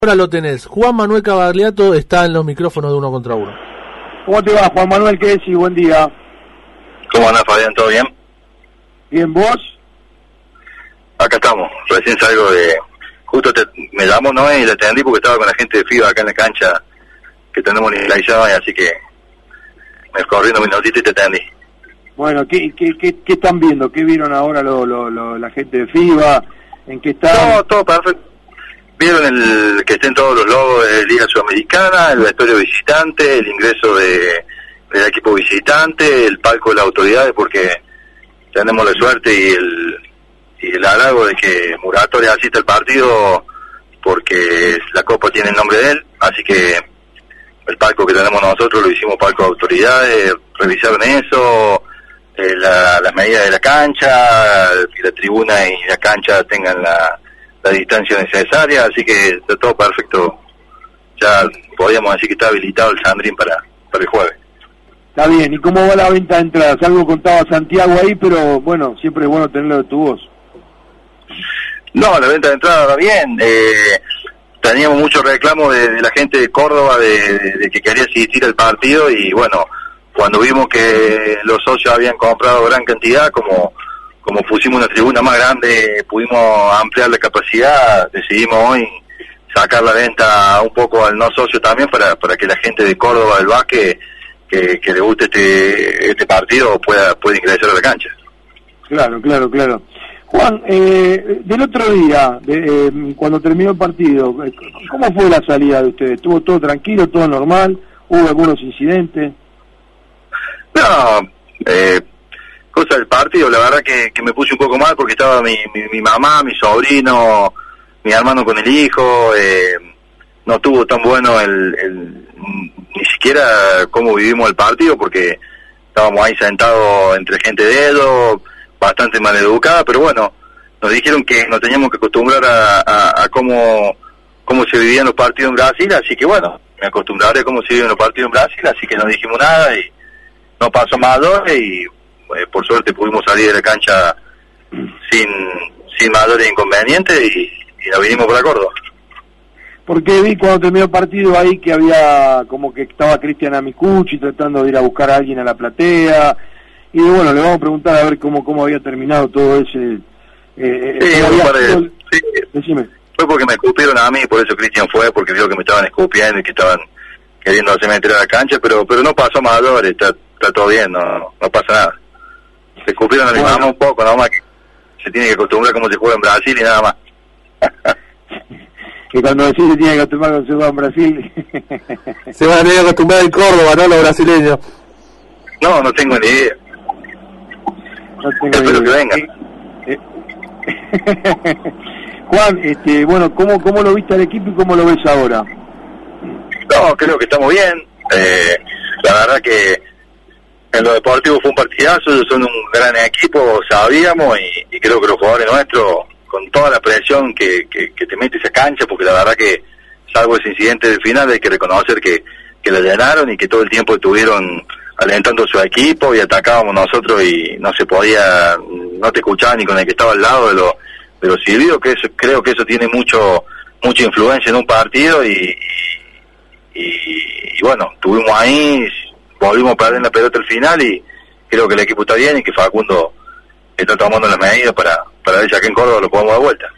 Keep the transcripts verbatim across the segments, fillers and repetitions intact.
Ahora lo tenés. Juan Manuel Cavagliato está en los micrófonos de Uno Contra Uno. ¿Cómo te va, Juan Manuel? ¿Qué decís? Buen día. ¿Cómo andás, Fabián? ¿Todo bien? Bien, ¿vos? Acá estamos. Recién salgo de... Justo te... me llamó Noé y le atendí porque estaba con la gente de FIBA acá en la cancha que tenemos nivelizada, y así que me corriendo un minutito y te atendí. Bueno, ¿qué, qué, qué, qué están viendo? ¿Qué vieron ahora lo, lo, lo, la gente de FIBA? ¿En qué están? No, todo perfecto. Vieron el que estén todos los logos de Liga Sudamericana, el vestuario visitante, el ingreso de del equipo visitante, el palco de las autoridades, porque tenemos la suerte y el y el halago de que Muratori asista al partido porque la copa tiene el nombre de él, así que el palco que tenemos nosotros lo hicimos palco de autoridades, revisaron eso, eh, la, las medidas de la cancha, que la tribuna y la cancha tengan la la distancia necesaria, así que está todo perfecto. Ya podríamos decir que está habilitado el Sandrín para, para el jueves. Está bien, ¿y cómo va la venta de entradas? Algo contaba Santiago ahí, pero bueno, siempre es bueno tenerlo de tu voz. No, la venta de entradas va bien. Eh, teníamos mucho reclamo de, de la gente de Córdoba de, de, de que quería asistir al partido, y bueno, cuando vimos que los socios habían comprado gran cantidad, como como pusimos una tribuna más grande, pudimos ampliar la capacidad, decidimos hoy sacar la venta un poco al no socio también para para que la gente de Córdoba del básquet que, que le guste este este partido pueda pueda ingresar a la cancha. Claro, claro, claro. Juan, eh, del otro día, de, eh, cuando terminó el partido, ¿cómo fue la salida de ustedes? ¿Estuvo todo tranquilo, todo normal? ¿Hubo algunos incidentes? No, eh... cosa del partido, la verdad que, que me puse un poco mal porque estaba mi, mi, mi mamá, mi sobrino, mi hermano con el hijo, eh, no estuvo tan bueno el, el ni siquiera cómo vivimos el partido, porque estábamos ahí sentados entre gente de dedo, bastante maleducada, pero bueno, nos dijeron que nos teníamos que acostumbrar a, a, a cómo, cómo se vivían los partidos en Brasil, así que bueno, me acostumbraré a cómo se viven los partidos en Brasil, así que no dijimos nada y no pasó más dolor, y Eh, por suerte pudimos salir de la cancha sin sin mayores inconvenientes y, y nos vinimos para Córdoba. Porque vi cuando terminó el partido ahí que había como que estaba Cristian Amicucci tratando de ir a buscar a alguien a la platea, y bueno, le vamos a preguntar a ver cómo cómo había terminado todo ese... Eh, sí, había para, sido... sí, Decime. Fue porque me escupieron a mí, por eso Cristian fue, porque vio que me estaban escupiendo y que estaban queriendo hacerme meter a la cancha, pero pero no pasó mayores, está, está todo bien, no, no pasa nada. Se escupieron a mi bueno. mamá un poco, nada más que se tiene que acostumbrar a cómo se juega en Brasil y nada más. Que cuando decís se tiene que acostumbrar cuando se juega en Brasil... Se van a tener que acostumbrar en Córdoba, ¿no? Los brasileños. No, no tengo ni idea. No tengo Espero idea. que venga. Eh, eh. Juan, este, bueno, ¿cómo, ¿cómo lo viste al equipo y cómo lo ves ahora? No, creo que estamos bien. Eh, la verdad que en lo deportivo fue un partidazo, ellos son un gran equipo, sabíamos, y, y creo que los jugadores nuestros, con toda la presión que, que, que te mete esa cancha, porque la verdad que, salvo ese incidente del final, hay que reconocer que, que la llenaron y que todo el tiempo estuvieron alentando a su equipo y atacábamos nosotros y no se podía, no te escuchaba ni con el que estaba al lado de los de los silbidos, que eso, creo que eso tiene mucho mucha influencia en un partido, y, y, y bueno, estuvimos ahí, volvimos a perder la pelota al final, y creo que el equipo está bien y que Facundo está tomando las medidas para, para ver si acá en Córdoba lo podemos dar vuelta.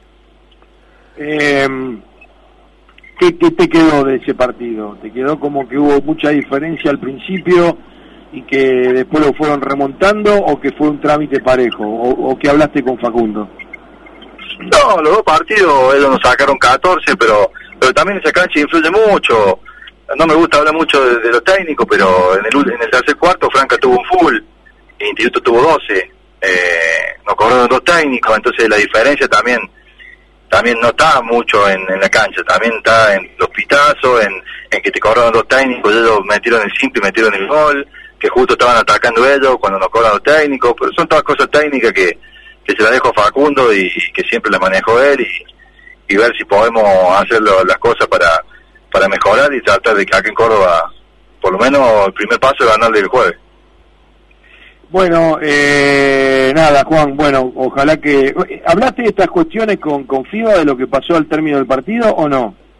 Eh, ¿qué, ¿Qué te quedó de ese partido? ¿Te quedó como que hubo mucha diferencia al principio y que después lo fueron remontando, o que fue un trámite parejo, o, o que hablaste con Facundo? No, los dos partidos ellos nos sacaron catorce, pero pero también esa cancha influye mucho. No me gusta hablar mucho de, de lo técnico, pero en el en el tercer cuarto Franca tuvo un full, el Instituto tuvo doce, eh, nos cobraron dos técnicos, entonces la diferencia también también no está mucho en, en la cancha, también está en los pitazos, en, en que te cobraron dos técnicos, ellos metieron el simple y metieron el gol, que justo estaban atacando ellos cuando nos cobran los técnicos, pero son todas cosas técnicas que, que se las dejo a Facundo y, y que siempre las manejo él, y, y ver si podemos hacer lo, las cosas para para mejorar y tratar de que acá en Córdoba, por lo menos el primer paso es ganarle el jueves. Bueno, eh, nada, Juan, bueno, ojalá que... ¿Hablaste de estas cuestiones con, con FIBA, de lo que pasó al término del partido, o no?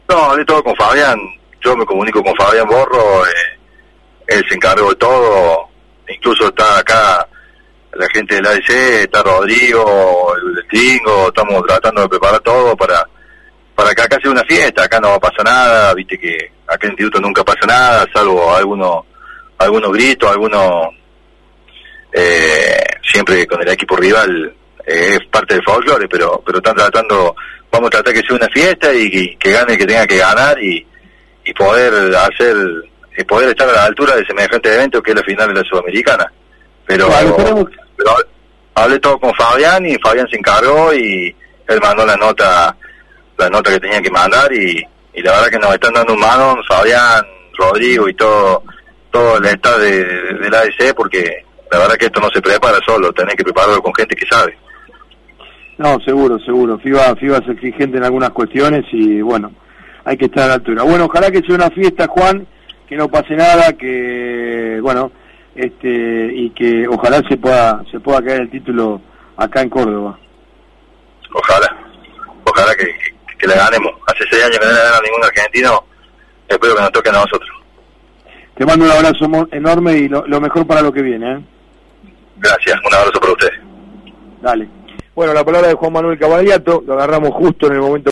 No, hablé todo con Fabián, yo me comunico con Fabián Borro, eh, él se encargó de todo, incluso está acá la gente del A D C, está Rodrigo, el Tingo, estamos tratando de preparar todo para para que acá sea una fiesta, acá no pasa nada, viste que acá en Instituto nunca pasa nada, salvo algunos algunos gritos, algunos, eh, siempre con el equipo rival, eh, es parte del folclore, pero pero están tratando, vamos a tratar que sea una fiesta y, y que gane el que tenga que ganar y, y poder hacer, y poder estar a la altura de semejante evento que es la final de la Sudamericana. Pero, claro, tenemos... pero hablé todo con Fabián y Fabián se encargó y él mandó la nota la nota que tenía que mandar y, y la verdad que nos están dando un mano Fabián, Rodrigo y todo todo el staff de, de, del A D C, porque la verdad que esto no se prepara solo, tenés que prepararlo con gente que sabe. No, seguro, seguro. FIBA, FIBA es exigente en algunas cuestiones y bueno, hay que estar a la altura. Bueno, ojalá que sea una fiesta, Juan, que no pase nada, que bueno, este y que ojalá se pueda se pueda caer el título acá en Córdoba. Ojalá, ojalá que, que, que le ganemos. Hace seis años que no le ganan a ningún argentino, espero que nos toque a nosotros. Te mando un abrazo enorme y lo, lo mejor para lo que viene, ¿eh? Gracias, un abrazo para ustedes. Dale. Bueno, la palabra de Juan Manuel Cavaliato, lo agarramos justo en el momento